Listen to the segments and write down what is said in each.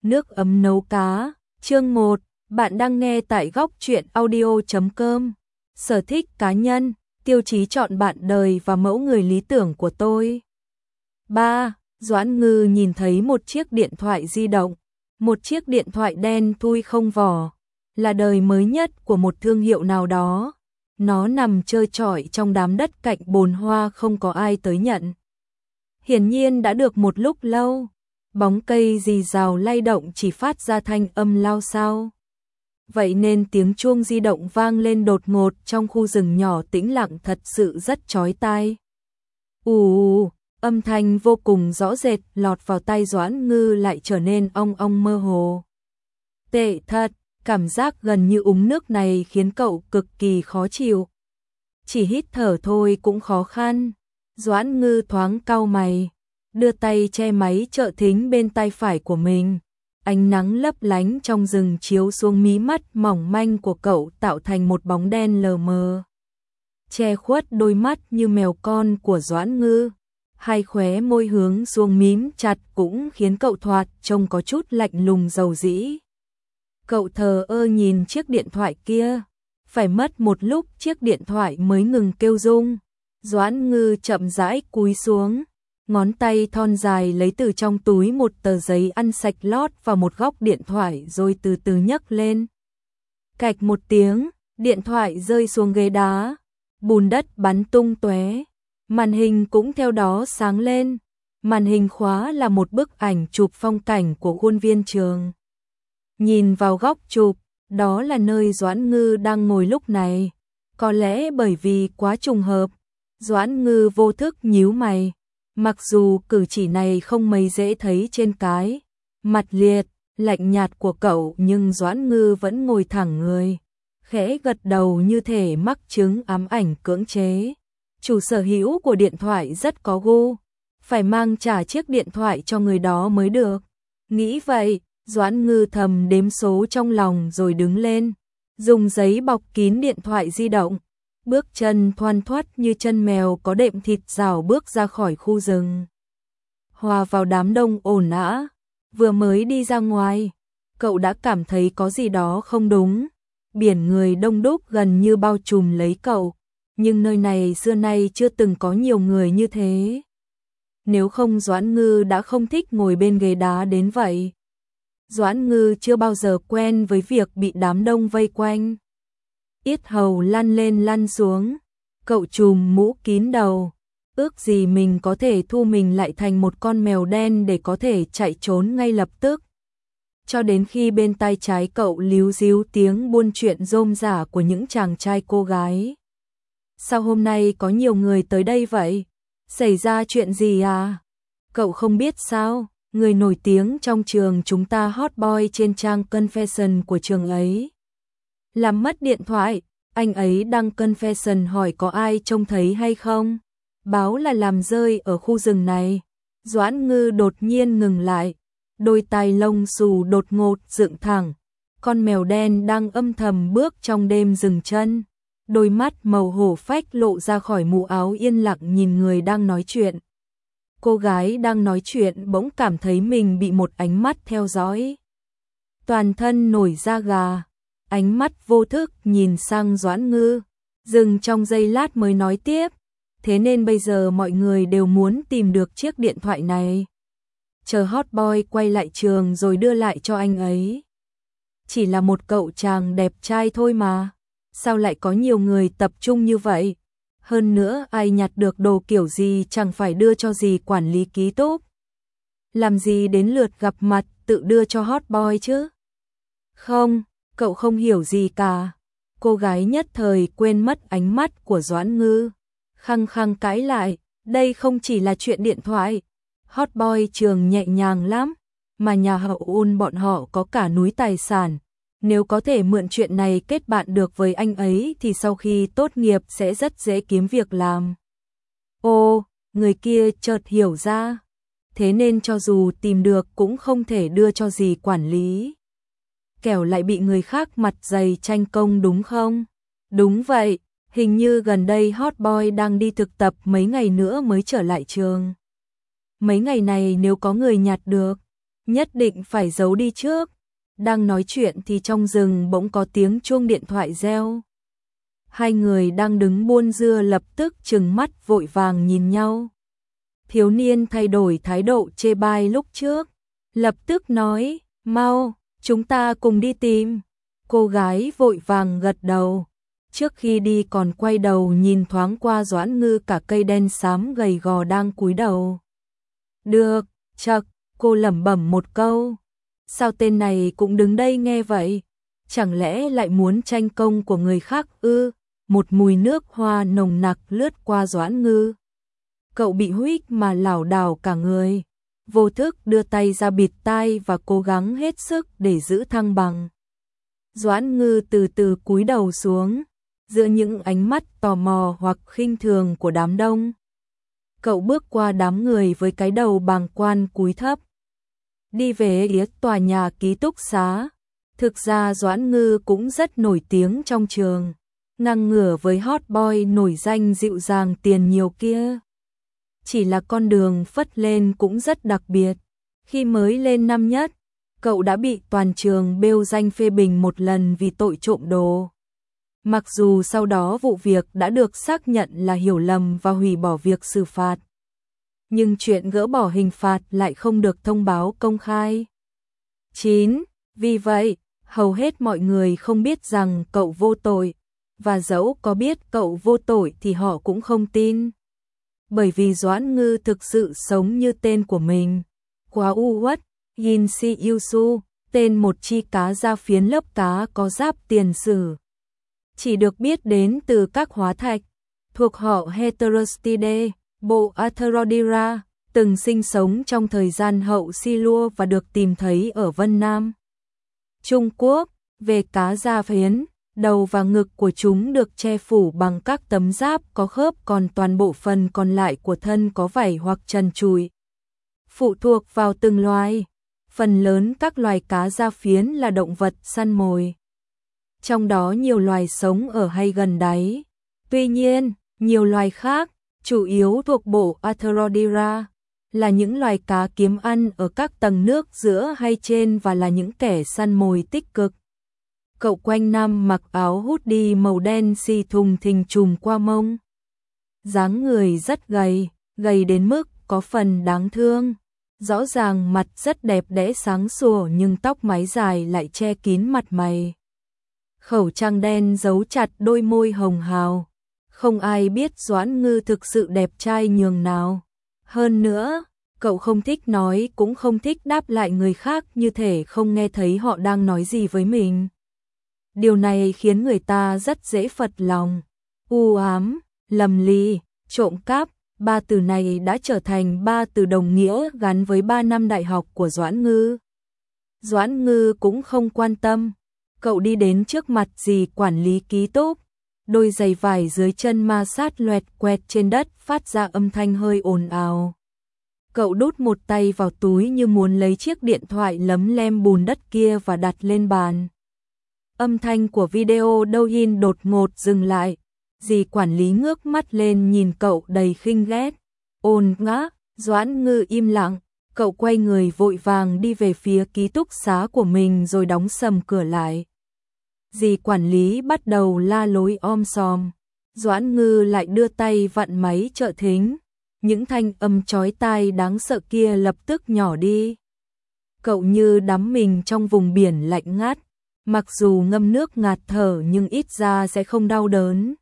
Nước ấm nấu cá, chương 1, bạn đang nghe tại góc truyện audio.com. Sở thích cá nhân, tiêu chí chọn bạn đời và mẫu người lý tưởng của tôi. 3. Doãn Ngư nhìn thấy một chiếc điện thoại di động, một chiếc điện thoại đen thui không vỏ, là đời mới nhất của một thương hiệu nào đó. Nó nằm trơ trọi trong đám đất cạnh bồn hoa không có ai tới nhận. Hiển nhiên đã được một lúc lâu. Bóng cây rì rào lay động chỉ phát ra thanh âm lao xao. Vậy nên tiếng chuông di động vang lên đột ngột trong khu rừng nhỏ tĩnh lặng thật sự rất chói tai. Âm thanh vô cùng rõ rệt lọt vào tai Doãn Ngư lại trở nên ong ong mơ hồ. Tệ thật, cảm giác gần như uống nước này khiến cậu cực kỳ khó chịu. Chỉ hít thở thôi cũng khó khăn. Doãn Ngư thoáng cau mày, đưa tay che máy trợ thính bên tay phải của mình. Ánh nắng lấp lánh trong rừng chiếu xuống mí mắt mỏng manh của cậu tạo thành một bóng đen lờ mờ, che khuất đôi mắt như mèo con của Doãn Ngư. Hai khóe môi hướng xuống mím chặt cũng khiến cậu thoạt trông có chút lạnh lùng dầu dĩ. Cậu thờ ơ nhìn chiếc điện thoại kia. Phải mất một lúc chiếc điện thoại mới ngừng kêu rung. Doãn Ngư chậm rãi cúi xuống, ngón tay thon dài lấy từ trong túi một tờ giấy ăn sạch lót vào một góc điện thoại rồi từ từ nhấc lên. Cạch một tiếng, điện thoại rơi xuống ghế đá, bùn đất bắn tung tóe, màn hình cũng theo đó sáng lên. Màn hình khóa là một bức ảnh chụp phong cảnh của khuôn viên trường. Nhìn vào góc chụp, đó là nơi Doãn Ngư đang ngồi lúc này. Có lẽ bởi vì quá trùng hợp, Doãn Ngư vô thức nhíu mày. Mặc dù cử chỉ này không mấy dễ thấy trên cái mặt liệt, lạnh nhạt của cậu, nhưng Doãn Ngư vẫn ngồi thẳng người, khẽ gật đầu như thể mắc chứng ám ảnh cưỡng chế. Chủ sở hữu của điện thoại rất có gu, phải mang trả chiếc điện thoại cho người đó mới được. Nghĩ vậy, Doãn Ngư thầm đếm số trong lòng rồi đứng lên, dùng giấy bọc kín điện thoại di động. Bước chân thoăn thoắt như chân mèo có đệm thịt rào bước ra khỏi khu rừng. Hòa vào đám đông ồn ào. Vừa mới đi ra ngoài, cậu đã cảm thấy có gì đó không đúng. Biển người đông đúc gần như bao trùm lấy cậu, nhưng nơi này xưa nay chưa từng có nhiều người như thế. Nếu không Doãn Ngư đã không thích ngồi bên ghế đá đến vậy. Doãn Ngư chưa bao giờ quen với việc bị đám đông vây quanh. Yết hầu lăn lên lăn xuống, cậu trùm mũ kín đầu, ước gì mình có thể thu mình lại thành một con mèo đen để có thể chạy trốn ngay lập tức. Cho đến khi bên tai trái cậu líu ríu tiếng buôn chuyện rôm rả của những chàng trai cô gái. Sao hôm nay có nhiều người tới đây vậy? Xảy ra chuyện gì à? Cậu không biết sao? Người nổi tiếng trong trường chúng ta hot boy trên trang confession của trường ấy làm mất điện thoại. Anh ấy đăng confession hỏi có ai trông thấy hay không. Báo là làm rơi ở khu rừng này. Doãn Ngư đột nhiên ngừng lại, đôi tai lông xù đột ngột dựng thẳng. Con mèo đen đang âm thầm bước trong đêm dừng chân. Đôi mắt màu hổ phách lộ ra khỏi mũ áo yên lặng nhìn người đang nói chuyện. Cô gái đang nói chuyện bỗng cảm thấy mình bị một ánh mắt theo dõi. Toàn thân nổi da gà, ánh mắt vô thức nhìn sang Doãn Ngư, dừng trong giây lát mới nói tiếp. Thế nên bây giờ mọi người đều muốn tìm được chiếc điện thoại này. Chờ hot boy quay lại trường rồi đưa lại cho anh ấy. Chỉ là một cậu chàng đẹp trai thôi mà. Sao lại có nhiều người tập trung như vậy? Hơn nữa ai nhặt được đồ kiểu gì chẳng phải đưa cho dì quản lý ký túc. Làm gì đến lượt gặp mặt tự đưa cho hot boy chứ? Không, cậu không hiểu gì cả. Cô gái nhất thời quên mất ánh mắt của Doãn Ngư, khăng khăng cãi lại, đây không chỉ là chuyện điện thoại. Hot boy trường nhẹ nhàng lắm, mà nhà họ Un bọn họ có cả núi tài sản. Nếu có thể mượn chuyện này kết bạn được với anh ấy thì sau khi tốt nghiệp sẽ rất dễ kiếm việc làm. Ô, người kia chợt hiểu ra. Thế nên cho dù tìm được cũng không thể đưa cho dì quản lý. Kẻo lại bị người khác mặt dày tranh công đúng không? Đúng vậy, hình như gần đây hot boy đang đi thực tập mấy ngày nữa mới trở lại trường. Mấy ngày này nếu có người nhặt được, nhất định phải giấu đi trước. Đang nói chuyện thì trong rừng bỗng có tiếng chuông điện thoại reo. Hai người đang đứng buôn dưa lập tức trừng mắt vội vàng nhìn nhau. Thiếu niên thay đổi thái độ chê bai lúc trước, lập tức nói, mau, chúng ta cùng đi tìm. Cô gái vội vàng gật đầu, trước khi đi còn quay đầu nhìn thoáng qua Doãn Ngư cả cây đen xám gầy gò đang cúi đầu. Được, chậc, cô lẩm bẩm một câu. Sao tên này cũng đứng đây nghe vậy? Chẳng lẽ lại muốn tranh công của người khác ư? Một mùi nước hoa nồng nặc lướt qua Doãn Ngư. Cậu bị huých mà lảo đảo cả người, vô thức đưa tay ra bịt tai và cố gắng hết sức để giữ thăng bằng. Doãn Ngư từ từ cúi đầu xuống, giữa những ánh mắt tò mò hoặc khinh thường của đám đông. Cậu bước qua đám người với cái đầu bàng quan cúi thấp, đi về phía tòa nhà ký túc xá. Thực ra Doãn Ngư cũng rất nổi tiếng trong trường, ngang ngửa với hot boy nổi danh dịu dàng tiền nhiều kia. Chỉ là con đường phất lên cũng rất đặc biệt. Khi mới lên năm nhất, cậu đã bị toàn trường bêu danh phê bình một lần vì tội trộm đồ. Mặc dù sau đó vụ việc đã được xác nhận là hiểu lầm và hủy bỏ việc xử phạt, nhưng chuyện gỡ bỏ hình phạt lại không được thông báo công khai. 9. Vì vậy, hầu hết mọi người không biết rằng cậu vô tội, và dẫu có biết cậu vô tội thì họ cũng không tin. Bởi vì Doãn Ngư thực sự sống như tên của mình. Quá u uất, Yin Si Yusu, tên một chi cá da phiến lớp cá có giáp tiền sử. Chỉ được biết đến từ các hóa thạch, thuộc họ Heterostidae, bộ Atherodira, từng sinh sống trong thời gian hậu Silur và được tìm thấy ở Vân Nam, Trung Quốc. Về cá da phiến, đầu và ngực của chúng được che phủ bằng các tấm giáp có khớp, còn toàn bộ phần còn lại của thân có vảy hoặc trần trụi. Phụ thuộc vào từng loài, phần lớn các loài cá da phiến là động vật săn mồi. Trong đó nhiều loài sống ở hay gần đáy. Tuy nhiên, nhiều loài khác, chủ yếu thuộc bộ Atherodira, là những loài cá kiếm ăn ở các tầng nước giữa hay trên và là những kẻ săn mồi tích cực. Cậu quanh năm mặc áo hoodie màu đen xì thùng thình trùm qua mông. Dáng người rất gầy, gầy đến mức có phần đáng thương. Rõ ràng mặt rất đẹp đẽ sáng sủa nhưng tóc mái dài lại che kín mặt mày. Khẩu trang đen giấu chặt đôi môi hồng hào. Không ai biết Doãn Ngư thực sự đẹp trai nhường nào. Hơn nữa, cậu không thích nói cũng không thích đáp lại người khác, như thể không nghe thấy họ đang nói gì với mình. Điều này khiến người ta rất dễ phật lòng. U ám, lầm ly, trộm cắp, ba từ này đã trở thành ba từ đồng nghĩa gắn với 3 năm đại học của Doãn Ngư. Doãn Ngư cũng không quan tâm. Cậu đi đến trước mặt dì quản lý ký túc. Đôi giày vải dưới chân ma sát loẹt quẹt trên đất phát ra âm thanh hơi ồn ào. Cậu đút một tay vào túi như muốn lấy chiếc điện thoại lấm lem bùn đất kia và đặt lên bàn. Âm thanh của video Douyin đột ngột dừng lại. Dì quản lý ngước mắt lên nhìn cậu đầy khinh ghét. Ồn ngã, Doãn Ngư im lặng. Cậu quay người vội vàng đi về phía ký túc xá của mình rồi đóng sầm cửa lại. Dì quản lý bắt đầu la lối om sòm. Doãn Ngư lại đưa tay vặn máy trợ thính. Những thanh âm chói tai đáng sợ kia lập tức nhỏ đi. Cậu như đắm mình trong vùng biển lạnh ngắt. Mặc dù ngâm nước ngạt thở nhưng ít ra sẽ không đau đớn.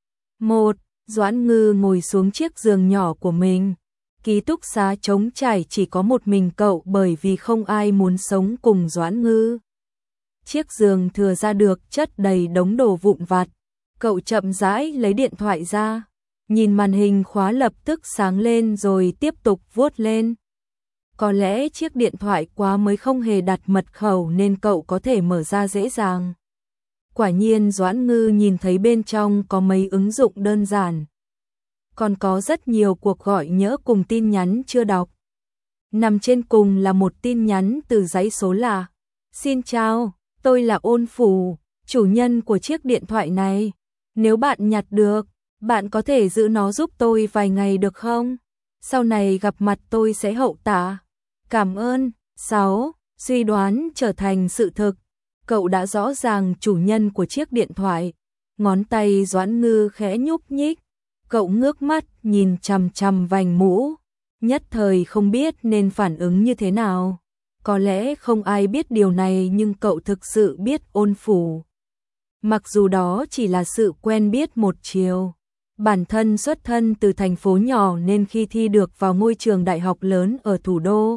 Doãn Ngư ngồi xuống chiếc giường nhỏ của mình. Ký túc xá trống trải chỉ có một mình cậu bởi vì không ai muốn sống cùng Doãn Ngư. Chiếc giường thừa ra được chất đầy đống đồ vụn vặt. Cậu chậm rãi lấy điện thoại ra, nhìn màn hình khóa lập tức sáng lên rồi tiếp tục vuốt lên. Có lẽ chiếc điện thoại quá mới không hề đặt mật khẩu nên cậu có thể mở ra dễ dàng. Quả nhiên Doãn Ngư nhìn thấy bên trong có mấy ứng dụng đơn giản. Còn có rất nhiều cuộc gọi nhỡ cùng tin nhắn chưa đọc. Nằm trên cùng là một tin nhắn từ dãy số lạ. Xin chào, tôi là Ôn Phủ, chủ nhân của chiếc điện thoại này. Nếu bạn nhặt được, bạn có thể giữ nó giúp tôi vài ngày được không? Sau này gặp mặt tôi sẽ hậu tạ. Cảm ơn. 6. Suy đoán trở thành sự thực. Cậu đã rõ ràng chủ nhân của chiếc điện thoại. Ngón tay Doãn Ngư khẽ nhúc nhích. Cậu ngước mắt nhìn chằm chằm vành mũ. Nhất thời không biết nên phản ứng như thế nào. Có lẽ không ai biết điều này nhưng cậu thực sự biết Ôn Phủ. Mặc dù đó chỉ là sự quen biết một chiều. Bản thân xuất thân từ thành phố nhỏ nên khi thi được vào ngôi trường đại học lớn ở thủ đô,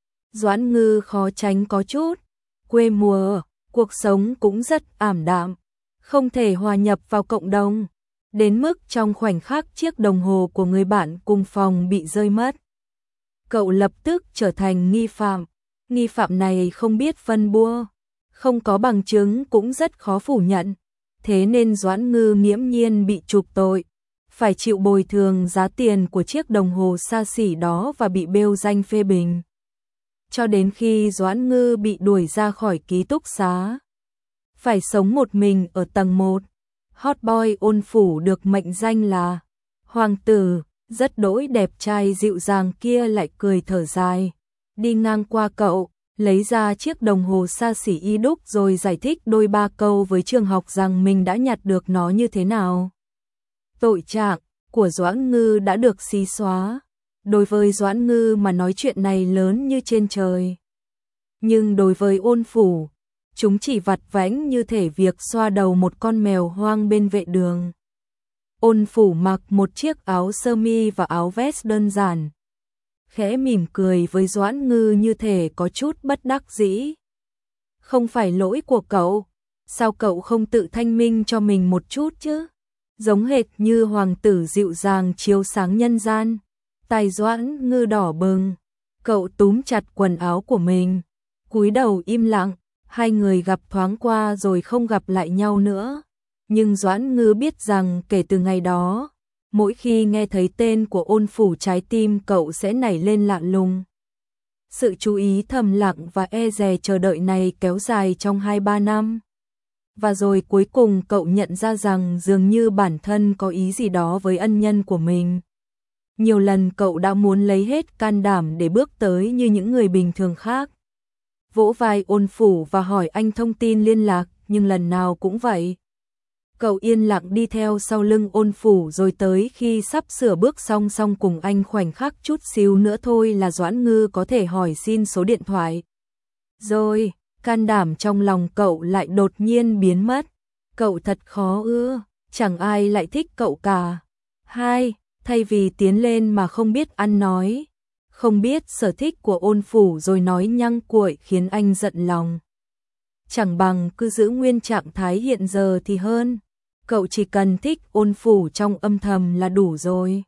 Doãn Ngư khó tránh có chút quê mùa, cuộc sống cũng rất ảm đạm, không thể hòa nhập vào cộng đồng, đến mức trong khoảnh khắc chiếc đồng hồ của người bạn cùng phòng bị rơi mất. Cậu lập tức trở thành nghi phạm. Nghi phạm này không biết phân bua, không có bằng chứng cũng rất khó phủ nhận, thế nên Doãn Ngư nghiễm nhiên bị trục tội, phải chịu bồi thường giá tiền của chiếc đồng hồ xa xỉ đó và bị bêu danh phê bình. Cho đến khi Doãn Ngư bị đuổi ra khỏi ký túc xá, phải sống một mình ở tầng 1. Hot boy Ôn Phủ được mệnh danh là hoàng tử, rất đỗi đẹp trai dịu dàng kia lại cười thở dài, đi ngang qua cậu, lấy ra chiếc đồng hồ xa xỉ y đúc rồi giải thích đôi ba câu với trường học rằng mình đã nhặt được nó như thế nào. Tội trạng của Doãn Ngư đã được xí xóa. Đối với Doãn Ngư mà nói chuyện này lớn như trên trời. Nhưng đối với Ôn Phủ, chúng chỉ vặt vãnh như thể việc xoa đầu một con mèo hoang bên vệ đường. Ôn Phủ mặc một chiếc áo sơ mi và áo vest đơn giản, khẽ mỉm cười với Doãn Ngư như thể có chút bất đắc dĩ. Không phải lỗi của cậu, sao cậu không tự thanh minh cho mình một chút chứ? Giống hệt như hoàng tử dịu dàng chiếu sáng nhân gian. Tai Doãn Ngư đỏ bừng, cậu túm chặt quần áo của mình, cúi đầu im lặng, hai người gặp thoáng qua rồi không gặp lại nhau nữa. Nhưng Doãn Ngư biết rằng kể từ ngày đó, mỗi khi nghe thấy tên của Ôn Phủ trái tim cậu sẽ nảy lên lạ lùng. Sự chú ý thầm lặng và e dè chờ đợi này kéo dài trong 2-3 năm. Và rồi cuối cùng cậu nhận ra rằng dường như bản thân có ý gì đó với ân nhân của mình. Nhiều lần cậu đã muốn lấy hết can đảm để bước tới như những người bình thường khác, vỗ vai Ôn Phủ và hỏi anh thông tin liên lạc, nhưng lần nào cũng vậy. Cậu yên lặng đi theo sau lưng Ôn Phủ rồi tới khi sắp sửa bước song song cùng anh khoảnh khắc chút xíu nữa thôi là Doãn Ngư có thể hỏi xin số điện thoại. Rồi, can đảm trong lòng cậu lại đột nhiên biến mất. Cậu thật khó ưa, chẳng ai lại thích cậu cả. 2. Thay vì tiến lên mà không biết ăn nói, không biết sở thích của Ôn Phủ rồi nói nhăng cuội khiến anh giận lòng. Chẳng bằng cứ giữ nguyên trạng thái hiện giờ thì hơn. Cậu chỉ cần thích Ôn Phủ trong âm thầm là đủ rồi.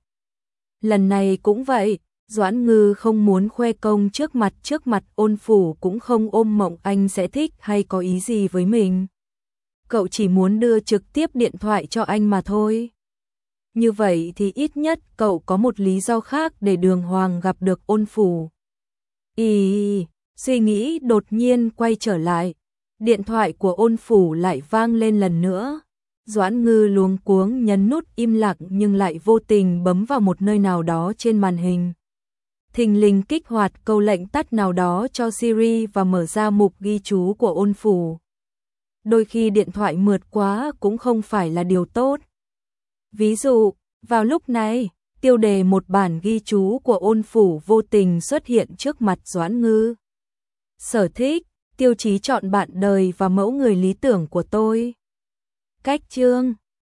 Lần này cũng vậy, Doãn Ngư không muốn khoe công trước mặt Ôn Phủ cũng không ôm mộng anh sẽ thích hay có ý gì với mình. Cậu chỉ muốn đưa trực tiếp điện thoại cho anh mà thôi. Như vậy thì ít nhất cậu có một lý do khác để đường hoàng gặp được Ôn Phủ. Suy nghĩ đột nhiên quay trở lại. Điện thoại của Ôn Phủ lại vang lên lần nữa. Doãn Ngư luống cuống nhấn nút im lặng nhưng lại vô tình bấm vào một nơi nào đó trên màn hình. Thình lình kích hoạt câu lệnh tắt nào đó cho Siri và mở ra mục ghi chú của Ôn Phủ. Đôi khi điện thoại mượt quá cũng không phải là điều tốt. Ví dụ, vào lúc này, tiêu đề một bản ghi chú của Ôn Phủ vô tình xuất hiện trước mặt Doãn Ngư. Sở thích, tiêu chí chọn bạn đời và mẫu người lý tưởng của tôi. Cách chương